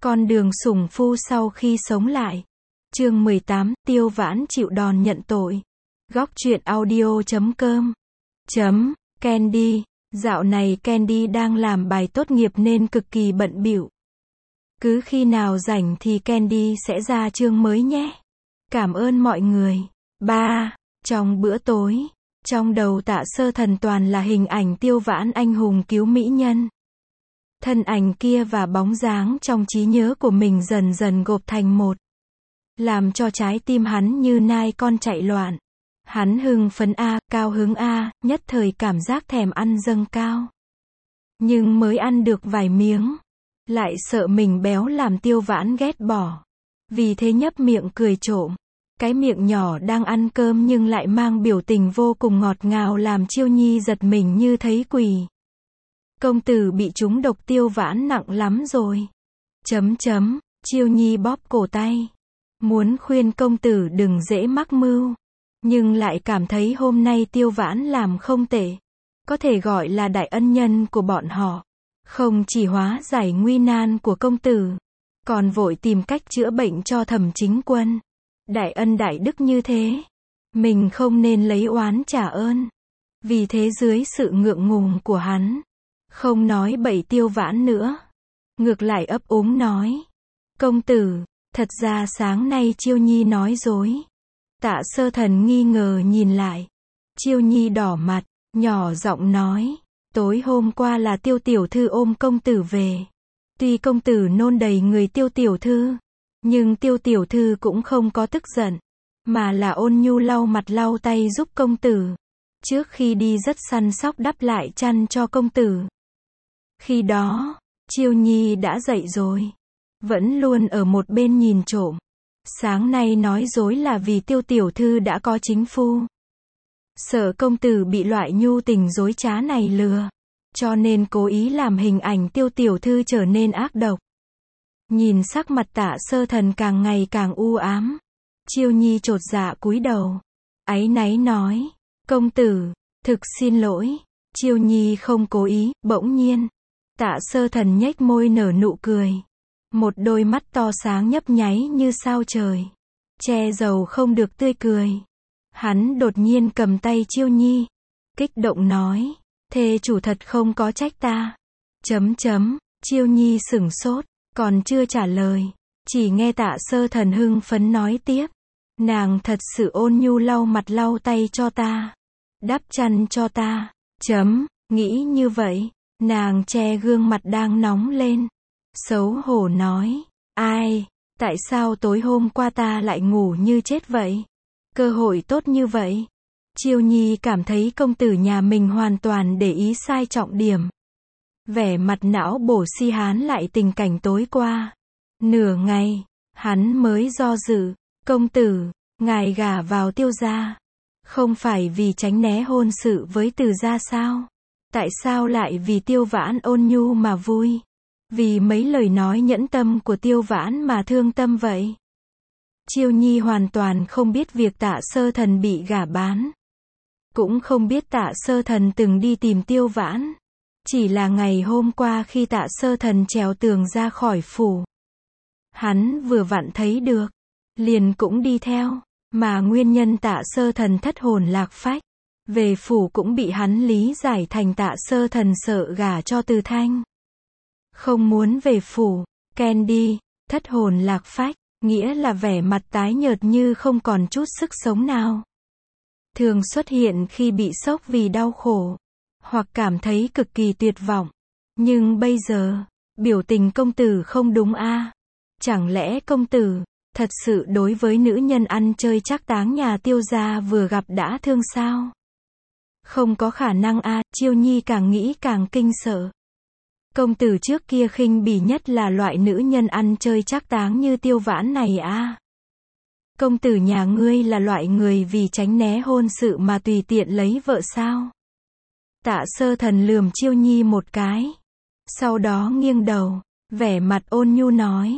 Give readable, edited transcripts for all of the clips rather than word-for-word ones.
Con đường sủng phu sau khi sống lại. Chương 18, Tiêu Vãn chịu đòn nhận tội. Góc truyện audio.com. Candy. Dạo này Candy đang làm bài tốt nghiệp nên cực kỳ bận bịu. Cứ khi nào rảnh thì Candy sẽ ra chương mới nhé. Cảm ơn mọi người. 3. Trong bữa tối, trong đầu Tạ Sơ Thần toàn là hình ảnh Tiêu Vãn anh hùng cứu mỹ nhân. Thân ảnh kia và bóng dáng trong trí nhớ của mình dần dần gộp thành một, làm cho trái tim hắn như nai con chạy loạn. Hắn hưng phấn cao hứng nhất thời cảm giác thèm ăn dâng cao. Nhưng mới ăn được vài miếng, lại sợ mình béo làm Tiêu Vãn ghét bỏ. Vì thế nhấp miệng cười trộm. Cái miệng nhỏ đang ăn cơm nhưng lại mang biểu tình vô cùng ngọt ngào làm Chiêu Nhi giật mình như thấy quỷ. Công tử bị trúng độc, Tiêu Vãn nặng lắm rồi. Chiêu Nhi bóp cổ tay. Muốn khuyên công tử đừng dễ mắc mưu. Nhưng lại cảm thấy hôm nay Tiêu Vãn làm không tệ. Có thể gọi là đại ân nhân của bọn họ. Không chỉ hóa giải nguy nan của công tử, còn vội tìm cách chữa bệnh cho Thẩm Chính Quân. Đại ân đại đức như thế, mình không nên lấy oán trả ơn. Vì thế dưới sự ngượng ngùng của hắn, không nói bậy Tiêu Vãn nữa. Ngược lại ấp úng nói. Công tử, thật ra sáng nay Chiêu Nhi nói dối. Tạ Sơ Thần nghi ngờ nhìn lại. Chiêu Nhi đỏ mặt, nhỏ giọng nói. Tối hôm qua là Tiêu tiểu thư ôm công tử về. Tuy công tử nôn đầy người Tiêu tiểu thư, nhưng Tiêu tiểu thư cũng không có tức giận, mà là ôn nhu lau mặt lau tay giúp công tử. Trước khi đi rất săn sóc đắp lại chăn cho công tử. Khi đó, Chiêu Nhi đã dậy rồi, vẫn luôn ở một bên nhìn trộm. Sáng nay nói dối là vì Tiêu tiểu thư đã có chính phu. Sợ công tử bị loại nhu tình dối trá này lừa, cho nên cố ý làm hình ảnh Tiêu tiểu thư trở nên ác độc. Nhìn sắc mặt Tạ Sơ Thần càng ngày càng u ám, Chiêu Nhi chột dạ cúi đầu, áy náy nói. Công tử, thực xin lỗi. Chiêu Nhi không cố ý. Bỗng nhiên, Tạ Sơ Thần nhếch môi nở nụ cười. Một đôi mắt to sáng nhấp nháy như sao trời, che giấu không được tươi cười. Hắn đột nhiên cầm tay Chiêu Nhi, kích động nói. Thê chủ thật không có trách ta. Chiêu Nhi sửng sốt, còn chưa trả lời, chỉ nghe Tạ Sơ Thần hưng phấn nói tiếp. Nàng thật sự ôn nhu lau mặt lau tay cho ta, đắp chăn cho ta. Nghĩ như vậy, nàng che gương mặt đang nóng lên, xấu hổ nói. Ai, tại sao tối hôm qua ta lại ngủ như chết vậy? Cơ hội tốt như vậy. Chiêu Nhi cảm thấy công tử nhà mình hoàn toàn để ý sai trọng điểm. Vẻ mặt não bổ si hán lại tình cảnh tối qua. Nửa ngày, hắn mới do dự. Công tử, ngài gả vào Tiêu gia, không phải vì tránh né hôn sự với Từ gia sao? Tại sao lại vì Tiêu Vãn ôn nhu mà vui? Vì mấy lời nói nhẫn tâm của Tiêu Vãn mà thương tâm vậy? Chiêu Nhi hoàn toàn không biết việc Tạ Sơ Thần bị gả bán. Cũng không biết Tạ Sơ Thần từng đi tìm Tiêu Vãn. Chỉ là ngày hôm qua khi Tạ Sơ Thần trèo tường ra khỏi phủ, hắn vừa vặn thấy được, liền cũng đi theo. Mà nguyên nhân Tạ Sơ Thần thất hồn lạc phách về phủ cũng bị hắn lý giải thành Tạ Sơ Thần sợ gả cho Từ Thanh, không muốn về phủ. Candy, thất hồn lạc phách, nghĩa là vẻ mặt tái nhợt như không còn chút sức sống nào. Thường xuất hiện khi bị sốc vì đau khổ, hoặc cảm thấy cực kỳ tuyệt vọng. Nhưng bây giờ, biểu tình công tử không đúng Chẳng lẽ công tử thật sự đối với nữ nhân ăn chơi trác táng nhà Tiêu gia vừa gặp đã thương sao? Không có khả năng Chiêu Nhi càng nghĩ càng kinh sợ. Công tử trước kia khinh bỉ nhất là loại nữ nhân ăn chơi trác táng như Tiêu Vãn này Công tử nhà ngươi là loại người vì tránh né hôn sự mà tùy tiện lấy vợ sao? Tạ Sơ Thần lườm Chiêu Nhi một cái, sau đó nghiêng đầu, vẻ mặt ôn nhu nói.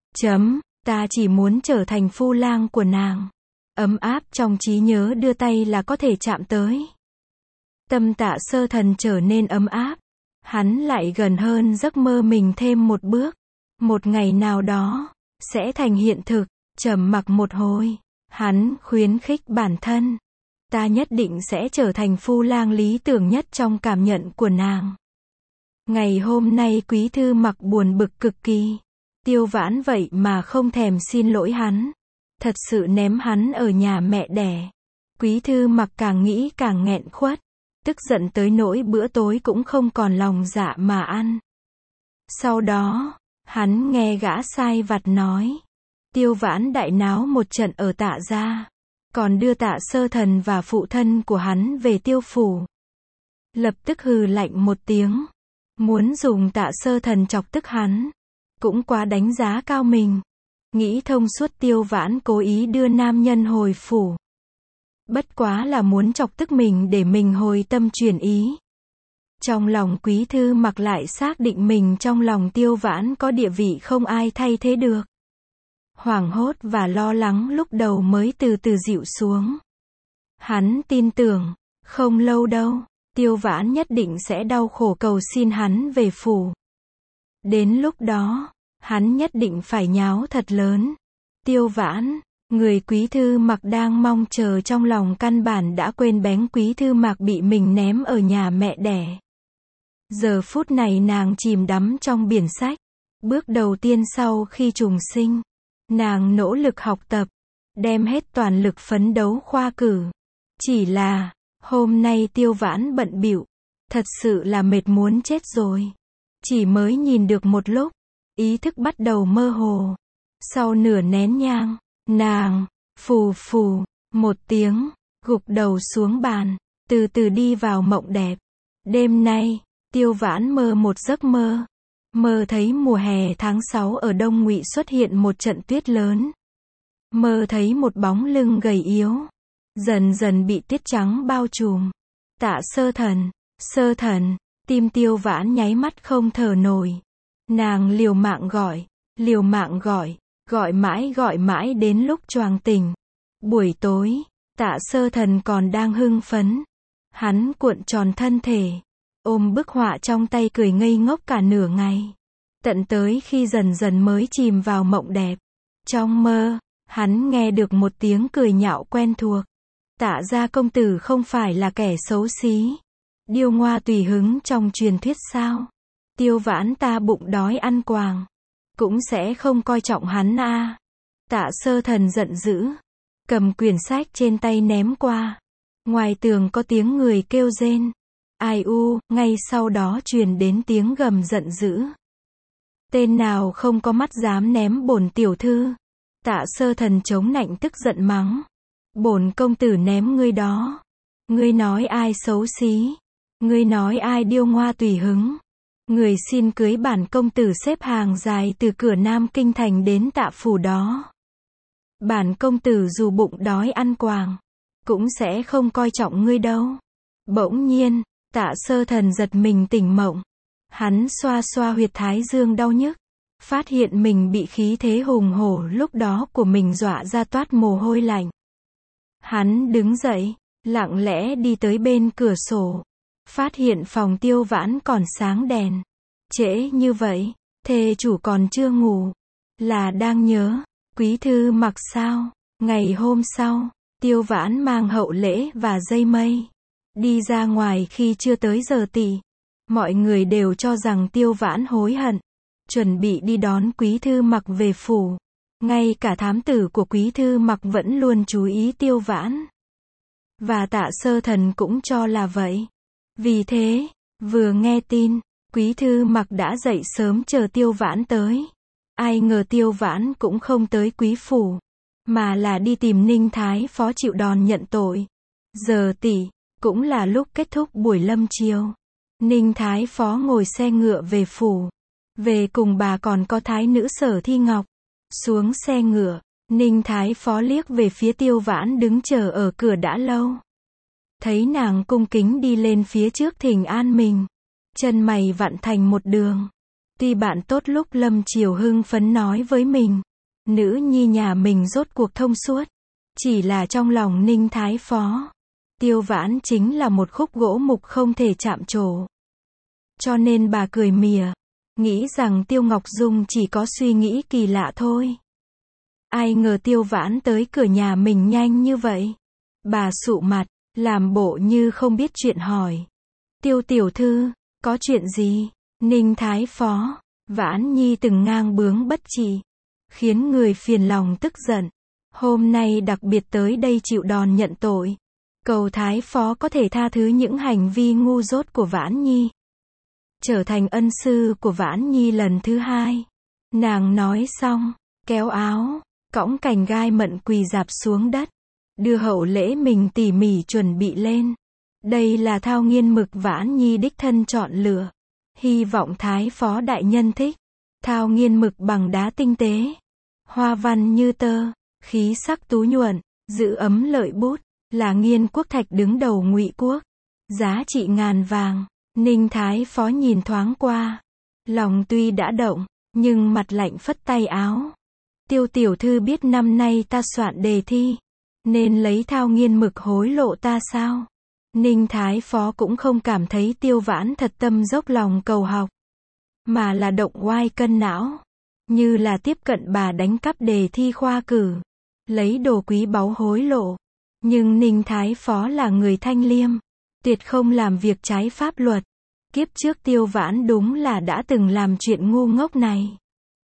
Ta chỉ muốn trở thành phu lang của nàng. Ấm áp trong trí nhớ đưa tay là có thể chạm tới. Tâm Tạ Sơ Thần trở nên ấm áp. Hắn lại gần hơn giấc mơ mình thêm một bước. một ngày nào đó, sẽ thành hiện thực. Trầm mặc một hồi, hắn khuyến khích bản thân. Ta nhất định sẽ trở thành phu lang lý tưởng nhất trong cảm nhận của nàng. Ngày hôm nay Quý Thư Mặc buồn bực cực kỳ. Tiêu Vãn vậy mà không thèm xin lỗi hắn. Thật sự ném hắn ở nhà mẹ đẻ. Quý Thư Mặc càng nghĩ càng nghẹn khuất. Tức giận tới nỗi bữa tối cũng không còn lòng dạ mà ăn. Sau đó, hắn nghe gã sai vặt nói. Tiêu Vãn đại náo một trận ở Tạ gia. Còn đưa Tạ Sơ Thần và phụ thân của hắn về Tiêu phủ. Lập tức hừ lạnh một tiếng. Muốn dùng Tạ Sơ Thần chọc tức hắn. Cũng quá đánh giá cao mình. Nghĩ thông suốt Tiêu Vãn cố ý đưa nam nhân hồi phủ. Bất quá là muốn chọc tức mình để mình hồi tâm chuyển ý. Trong lòng Quý Thư Mặc lại xác định mình trong lòng Tiêu Vãn có địa vị không ai thay thế được. Hoảng hốt và lo lắng lúc đầu mới từ từ dịu xuống. Hắn tin tưởng, không lâu đâu, Tiêu Vãn nhất định sẽ đau khổ cầu xin hắn về phủ. Đến lúc đó, hắn nhất định phải nháo thật lớn. Tiêu Vãn, người Quý Thư Mặc đang mong chờ trong lòng căn bản đã quên bén Quý Thư Mặc bị mình ném ở nhà mẹ đẻ. Giờ phút này nàng chìm đắm trong biển sách. Bước đầu tiên sau khi trùng sinh, nàng nỗ lực học tập, đem hết toàn lực phấn đấu khoa cử. Chỉ là, hôm nay Tiêu Vãn bận bịu, thật sự là mệt muốn chết rồi. Chỉ mới nhìn được một lúc, ý thức bắt đầu mơ hồ. Sau nửa nén nhang, nàng, phù phù, một tiếng, gục đầu xuống bàn, từ từ đi vào mộng đẹp. Đêm nay, Tiêu Vãn mơ một giấc mơ. Mơ thấy mùa hè tháng 6 ở Đông Ngụy xuất hiện một trận tuyết lớn. Mơ thấy một bóng lưng gầy yếu, dần dần bị tuyết trắng bao trùm. Tạ Sơ Thần, tim Tiêu Vãn nháy mắt không thở nổi. Nàng liều mạng gọi mãi đến lúc choàng tỉnh. Buổi tối, Tạ Sơ Thần còn đang hưng phấn. Hắn cuộn tròn thân thể, ôm bức họa trong tay cười ngây ngốc cả nửa ngày. Tận tới khi dần dần mới chìm vào mộng đẹp. Trong mơ, hắn nghe được một tiếng cười nhạo quen thuộc. Tạ gia công tử không phải là kẻ xấu xí, điêu ngoa tùy hứng trong truyền thuyết sao? Tiêu Vãn ta bụng đói ăn quàng, cũng sẽ không coi trọng hắn a. Tạ Sơ Thần giận dữ, cầm quyển sách trên tay ném qua. Ngoài tường có tiếng người kêu rên. Ai u, ngay sau đó truyền đến tiếng gầm giận dữ. Tên nào không có mắt dám ném bổn tiểu thư. Tạ Sơ Thần chống nạnh tức giận mắng. Bổn công tử ném ngươi đó. Ngươi nói ai xấu xí? Ngươi nói ai điêu ngoa tùy hứng? Người xin cưới bản công tử xếp hàng dài từ cửa Nam Kinh thành đến Tạ phủ đó. Bản công tử dù bụng đói ăn quàng, cũng sẽ không coi trọng ngươi đâu. Bỗng nhiên, Tạ Sơ Thần giật mình tỉnh mộng. Hắn xoa xoa huyệt thái dương đau nhức, phát hiện mình bị khí thế hùng hổ lúc đó của mình dọa ra toát mồ hôi lạnh. Hắn đứng dậy, lặng lẽ đi tới bên cửa sổ, phát hiện phòng Tiêu Vãn còn sáng đèn. Trễ như vậy, thê chủ còn chưa ngủ, là đang nhớ Quý Thư Mặc sao? Ngày hôm sau, Tiêu Vãn mang hậu lễ và dây mây đi ra ngoài khi chưa tới giờ tỵ. Mọi người đều cho rằng Tiêu Vãn hối hận, chuẩn bị đi đón Quý Thư Mặc về phủ. Ngay cả thám tử của Quý Thư Mặc vẫn luôn chú ý Tiêu Vãn. Và Tạ Sơ Thần cũng cho là vậy. Vì thế, vừa nghe tin, Quý Thư Mặc đã dậy sớm chờ Tiêu Vãn tới. Ai ngờ Tiêu Vãn cũng không tới quý phủ, mà là đi tìm Ninh Thái Phó chịu đòn nhận tội. Giờ tỵ, cũng là lúc kết thúc buổi lâm chiều. Ninh Thái Phó ngồi xe ngựa về phủ. Về cùng bà còn có thái nữ Sở Thi Ngọc. Xuống xe ngựa, Ninh Thái Phó liếc về phía Tiêu Vãn đứng chờ ở cửa đã lâu. Thấy nàng cung kính đi lên phía trước thỉnh an mình. Chân mày vặn thành một đường. Tuy bạn tốt lúc lâm chiều hưng phấn nói với mình, nữ nhi nhà mình rốt cuộc thông suốt. Chỉ là trong lòng Ninh Thái Phó, Tiêu Vãn chính là một khúc gỗ mục không thể chạm trổ. Cho nên bà cười mỉa, nghĩ rằng Tiêu Ngọc Dung chỉ có suy nghĩ kỳ lạ thôi. Ai ngờ Tiêu Vãn tới cửa nhà mình nhanh như vậy. Bà sụ mặt, làm bộ như không biết chuyện hỏi. Tiêu tiểu thư, có chuyện gì? Ninh Thái Phó, Vãn Nhi từng ngang bướng bất trị, khiến người phiền lòng tức giận. Hôm nay đặc biệt tới đây chịu đòn nhận tội. Cầu Thái Phó có thể tha thứ những hành vi ngu dốt của Vãn Nhi. Trở thành ân sư của Vãn Nhi lần thứ hai. Nàng nói xong, kéo áo, cõng cành gai mận quỳ rạp xuống đất. Đưa hậu lễ mình tỉ mỉ chuẩn bị lên. Đây là thao nghiên mực Vãn Nhi đích thân chọn lựa. Hy vọng Thái Phó đại nhân thích. Thao nghiên mực bằng đá tinh tế. Hoa văn như tơ, khí sắc tú nhuận, giữ ấm lợi bút. Là nghiên quốc thạch đứng đầu Ngụy quốc. Giá trị ngàn vàng. Ninh Thái Phó nhìn thoáng qua. Lòng tuy đã động, nhưng mặt lạnh phất tay áo. Tiêu tiểu thư biết năm nay ta soạn đề thi, nên lấy thao nghiên mực hối lộ ta sao? Ninh Thái Phó cũng không cảm thấy Tiêu Vãn thật tâm dốc lòng cầu học, mà là động oai cân não, như là tiếp cận bà đánh cắp đề thi khoa cử, lấy đồ quý báu hối lộ. Nhưng Ninh Thái Phó là người thanh liêm, tuyệt không làm việc trái pháp luật. Kiếp trước Tiêu Vãn đúng là đã từng làm chuyện ngu ngốc này.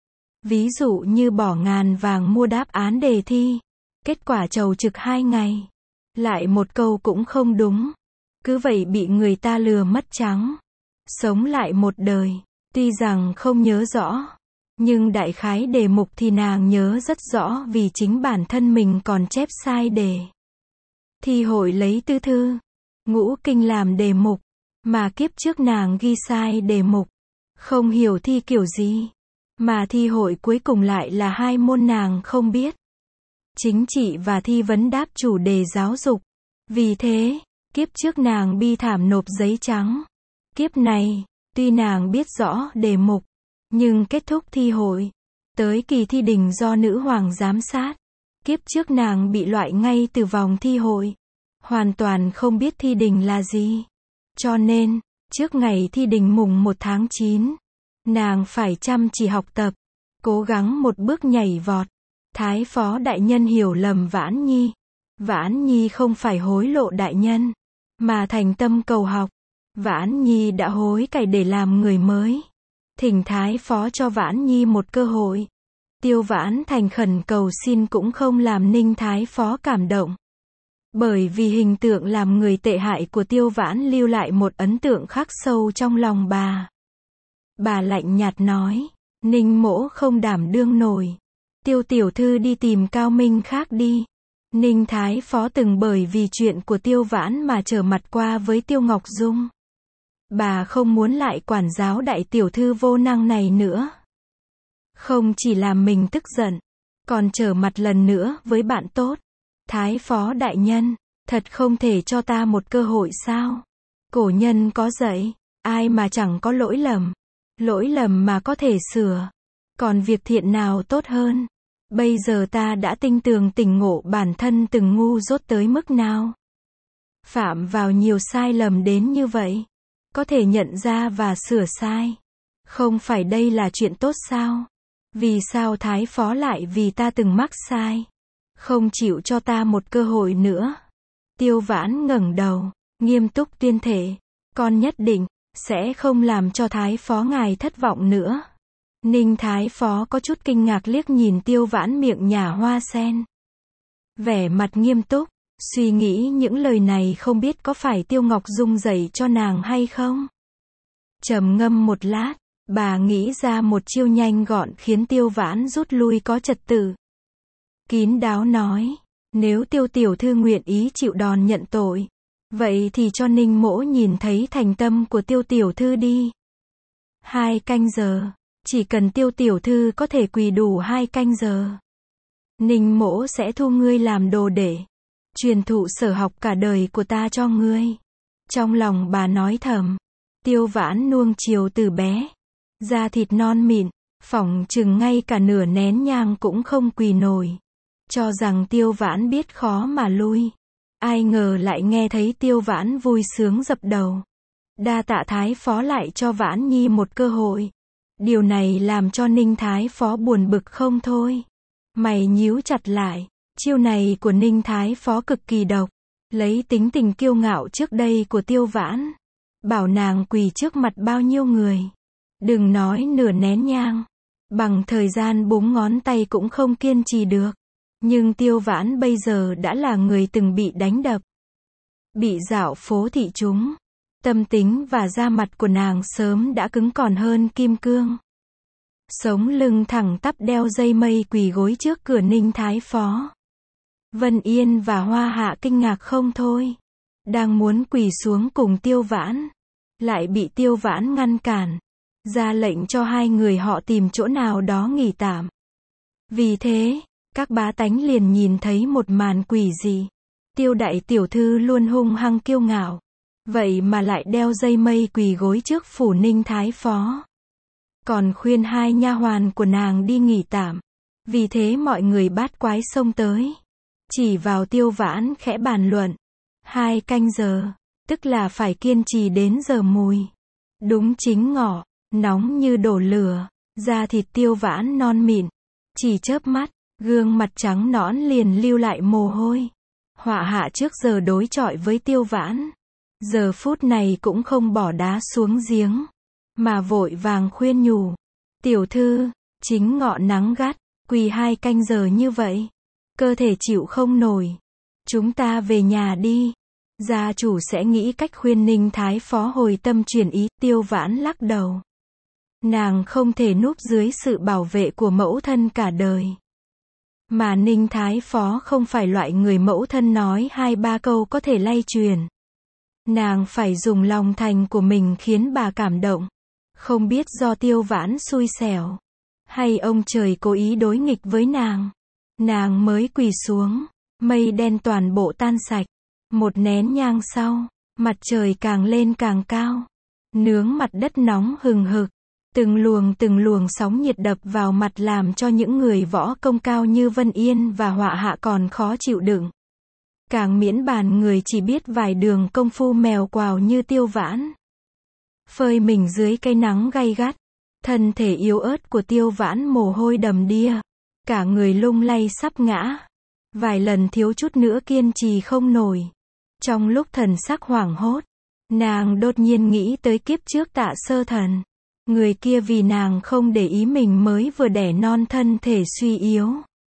Ví dụ như bỏ ngàn vàng mua đáp án đề thi, kết quả chầu trực 2 ngày, lại một câu cũng không đúng. Cứ vậy bị người ta lừa mất trắng, sống lại một đời. Tuy rằng không nhớ rõ, nhưng đại khái đề mục thì nàng nhớ rất rõ vì chính bản thân mình còn chép sai đề. Thi hội lấy tư thư, ngũ kinh làm đề mục, mà kiếp trước nàng ghi sai đề mục, không hiểu thi kiểu gì. Mà thi hội cuối cùng lại là 2 môn nàng không biết. Chính trị và thi vấn đáp chủ đề giáo dục. Vì thế, kiếp trước nàng bi thảm nộp giấy trắng. Kiếp này, tuy nàng biết rõ đề mục, nhưng kết thúc thi hội, tới kỳ thi đình do nữ hoàng giám sát. Kiếp trước nàng bị loại ngay từ vòng thi hội. Hoàn toàn không biết thi đình là gì. Cho nên, trước ngày thi đình mùng 1 tháng 9, nàng phải chăm chỉ học tập, cố gắng một bước nhảy vọt. Thái Phó đại nhân hiểu lầm Vãn Nhi. Vãn Nhi không phải hối lộ đại nhân, mà thành tâm cầu học. Vãn Nhi đã hối cải để làm người mới. Thỉnh Thái Phó cho Vãn Nhi một cơ hội. Tiêu Vãn thành khẩn cầu xin cũng không làm Ninh Thái Phó cảm động. Bởi vì hình tượng làm người tệ hại của Tiêu Vãn lưu lại một ấn tượng khắc sâu trong lòng bà. Bà lạnh nhạt nói, Ninh mỗ không đảm đương nổi. Tiêu tiểu thư đi tìm cao minh khác đi. Ninh Thái Phó từng bởi vì chuyện của Tiêu Vãn mà trở mặt qua với Tiêu Ngọc Dung. Bà không muốn lại quản giáo đại tiểu thư vô năng này nữa. Không chỉ làm mình tức giận, còn trở mặt lần nữa với bạn tốt. Thái Phó đại nhân, thật không thể cho ta một cơ hội sao? Cổ nhân có dạy, ai mà chẳng có lỗi lầm. Lỗi lầm mà có thể sửa. Còn việc thiện nào tốt hơn? Bây giờ ta đã tinh tường tỉnh ngộ bản thân từng ngu dốt tới mức nào. Phạm vào nhiều sai lầm đến như vậy. Có thể nhận ra và sửa sai. Không phải đây là chuyện tốt sao? Vì sao Thái Phó lại vì ta từng mắc sai, không chịu cho ta một cơ hội nữa? Tiêu Vãn ngẩng đầu, nghiêm túc tuyên thệ, con nhất định sẽ không làm cho Thái Phó ngài thất vọng nữa. Ninh Thái Phó có chút kinh ngạc liếc nhìn Tiêu Vãn miệng nhả hoa sen. Vẻ mặt nghiêm túc, suy nghĩ những lời này không biết có phải Tiêu Ngọc Dung dạy cho nàng hay không. Trầm ngâm một lát, bà nghĩ ra một chiêu nhanh gọn khiến Tiêu Vãn rút lui có trật tự. Kín đáo nói, nếu Tiêu tiểu thư nguyện ý chịu đòn nhận tội, vậy thì cho Ninh mỗ nhìn thấy thành tâm của Tiêu tiểu thư đi. 2 canh giờ, chỉ cần Tiêu tiểu thư có thể quỳ đủ 2 canh giờ, Ninh mỗ sẽ thu ngươi làm đồ đệ, truyền thụ sở học cả đời của ta cho ngươi. Trong lòng bà nói thầm, Tiêu Vãn nuông chiều từ bé, da thịt non mịn, phỏng chừng ngay cả nửa nén nhang cũng không quỳ nổi. Cho rằng Tiêu Vãn biết khó mà lui. Ai ngờ lại nghe thấy Tiêu Vãn vui sướng dập đầu. Đa tạ Thái Phó lại cho Vãn Nhi một cơ hội. Điều này làm cho Ninh Thái Phó buồn bực không thôi. Mày nhíu chặt lại, chiêu này của Ninh Thái Phó cực kỳ độc. Lấy tính tình kiêu ngạo trước đây của Tiêu Vãn, bảo nàng quỳ trước mặt bao nhiêu người. Đừng nói nửa nén nhang, bằng thời gian 4 ngón tay cũng không kiên trì được. Nhưng Tiêu Vãn bây giờ đã là người từng bị đánh đập, bị dạo phố thị chúng. Tâm tính và da mặt của nàng sớm đã cứng còn hơn kim cương. Sống lưng thẳng tắp đeo dây mây quỳ gối trước cửa Ninh Thái Phó. Vân Yên và Hoa Hạ kinh ngạc không thôi. Đang muốn quỳ xuống cùng Tiêu Vãn, lại bị Tiêu Vãn ngăn cản, ra lệnh cho hai người họ tìm chỗ nào đó nghỉ tạm. Vì thế, các bá tánh liền nhìn thấy một màn quỷ dị. Tiêu đại tiểu thư luôn hung hăng kiêu ngạo, vậy mà lại đeo dây mây quỳ gối trước phủ Ninh Thái Phó. Còn khuyên hai nha hoàn của nàng đi nghỉ tạm. Vì thế mọi người bát quái xông tới, chỉ vào Tiêu Vãn khẽ bàn luận. 2 canh giờ, tức là phải kiên trì đến giờ mùi. Đúng chính ngọ, nóng như đổ lửa, da thịt Tiêu Vãn non mịn, chỉ chớp mắt, gương mặt trắng nõn liền lưu lại mồ hôi. Họa Hạ trước giờ đối chọi với Tiêu Vãn, giờ phút này cũng không bỏ đá xuống giếng, mà vội vàng khuyên nhủ. Tiểu thư, chính ngọ nắng gắt, quỳ 2 canh giờ như vậy, cơ thể chịu không nổi. Chúng ta về nhà đi. Gia chủ sẽ nghĩ cách khuyên Ninh Thái Phó hồi tâm chuyển ý. Tiêu Vãn lắc đầu. Nàng không thể núp dưới sự bảo vệ của mẫu thân cả đời. Mà Ninh Thái Phó không phải loại người mẫu thân nói 2-3 câu có thể lay truyền. Nàng phải dùng lòng thành của mình khiến bà cảm động. Không biết do Tiêu Vãn xui xẻo, hay ông trời cố ý đối nghịch với nàng. Nàng mới quỳ xuống, mây đen toàn bộ tan sạch. Một nén nhang sau, mặt trời càng lên càng cao. Nướng mặt đất nóng hừng hực. Từng luồng sóng nhiệt đập vào mặt làm cho những người võ công cao như Vân Yên và Họa Hạ còn khó chịu đựng. Càng miễn bàn người chỉ biết vài đường công phu mèo quào như Tiêu Vãn. Phơi mình dưới cây nắng gay gắt. Thân thể yếu ớt của Tiêu Vãn mồ hôi đầm đìa. Cả người lung lay sắp ngã. Vài lần thiếu chút nữa kiên trì không nổi. Trong lúc thần sắc hoảng hốt, nàng đột nhiên nghĩ tới kiếp trước Tạ Sơ Thần. Người kia vì nàng không để ý mình mới vừa đẻ non thân thể suy yếu.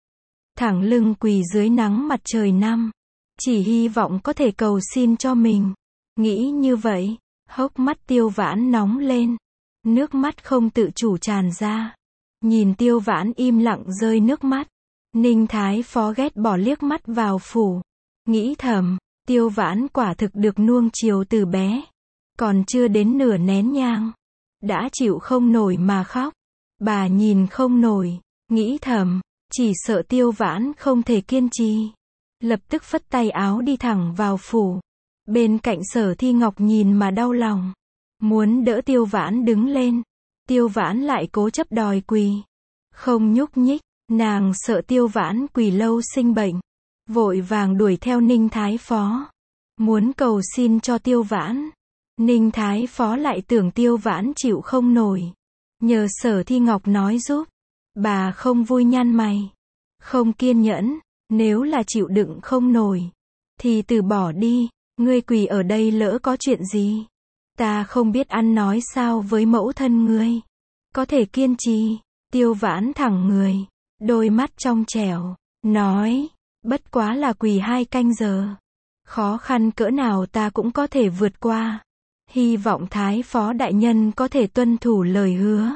Thẳng lưng quỳ dưới nắng mặt trời năm. Chỉ hy vọng có thể cầu xin cho mình. Nghĩ như vậy, hốc mắt Tiêu Vãn nóng lên. Nước mắt không tự chủ tràn ra. Nhìn Tiêu Vãn im lặng rơi nước mắt. Ninh Thái Phó ghét bỏ liếc mắt vào phủ. Nghĩ thầm, Tiêu Vãn quả thực được nuông chiều từ bé. Còn chưa đến nửa nén nhang, đã chịu không nổi mà khóc. Bà nhìn không nổi, nghĩ thầm, chỉ sợ Tiêu Vãn không thể kiên trì. Lập tức phất tay áo đi thẳng vào phủ. Bên cạnh Sở Thi Ngọc nhìn mà đau lòng. Muốn đỡ Tiêu Vãn đứng lên. Tiêu Vãn lại cố chấp đòi quỳ. Không nhúc nhích, nàng sợ Tiêu Vãn quỳ lâu sinh bệnh. Vội vàng đuổi theo Ninh Thái Phó. Muốn cầu xin cho Tiêu Vãn. Ninh Thái Phó lại tưởng Tiêu Vãn chịu không nổi. Nhờ Sở Thi Ngọc nói giúp. Bà không vui nhăn mày. Không kiên nhẫn, nếu là chịu đựng không nổi, thì từ bỏ đi. Ngươi quỳ ở đây lỡ có chuyện gì. Ta không biết ăn nói sao với mẫu thân ngươi. Có thể kiên trì. Tiêu Vãn thẳng người, đôi mắt trong trẻo, nói, bất quá là quỳ 2 canh giờ. Khó khăn cỡ nào ta cũng có thể vượt qua. Hy vọng Thái Phó đại nhân có thể tuân thủ lời hứa.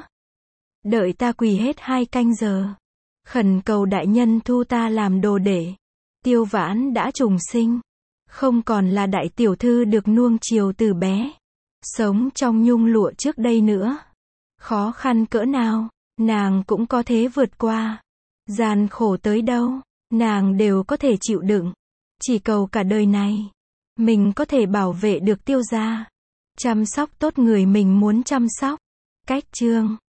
Đợi ta quỳ hết 2 canh giờ. Khẩn cầu đại nhân thu ta làm đồ đệ. Tiêu Vãn đã trùng sinh. Không còn là đại tiểu thư được nuông chiều từ bé. Sống trong nhung lụa trước đây nữa. Khó khăn cỡ nào, nàng cũng có thể vượt qua. Gian khổ tới đâu, nàng đều có thể chịu đựng. Chỉ cầu cả đời này, mình có thể bảo vệ được Tiêu gia. Chăm sóc tốt người mình muốn chăm sóc. Cách chương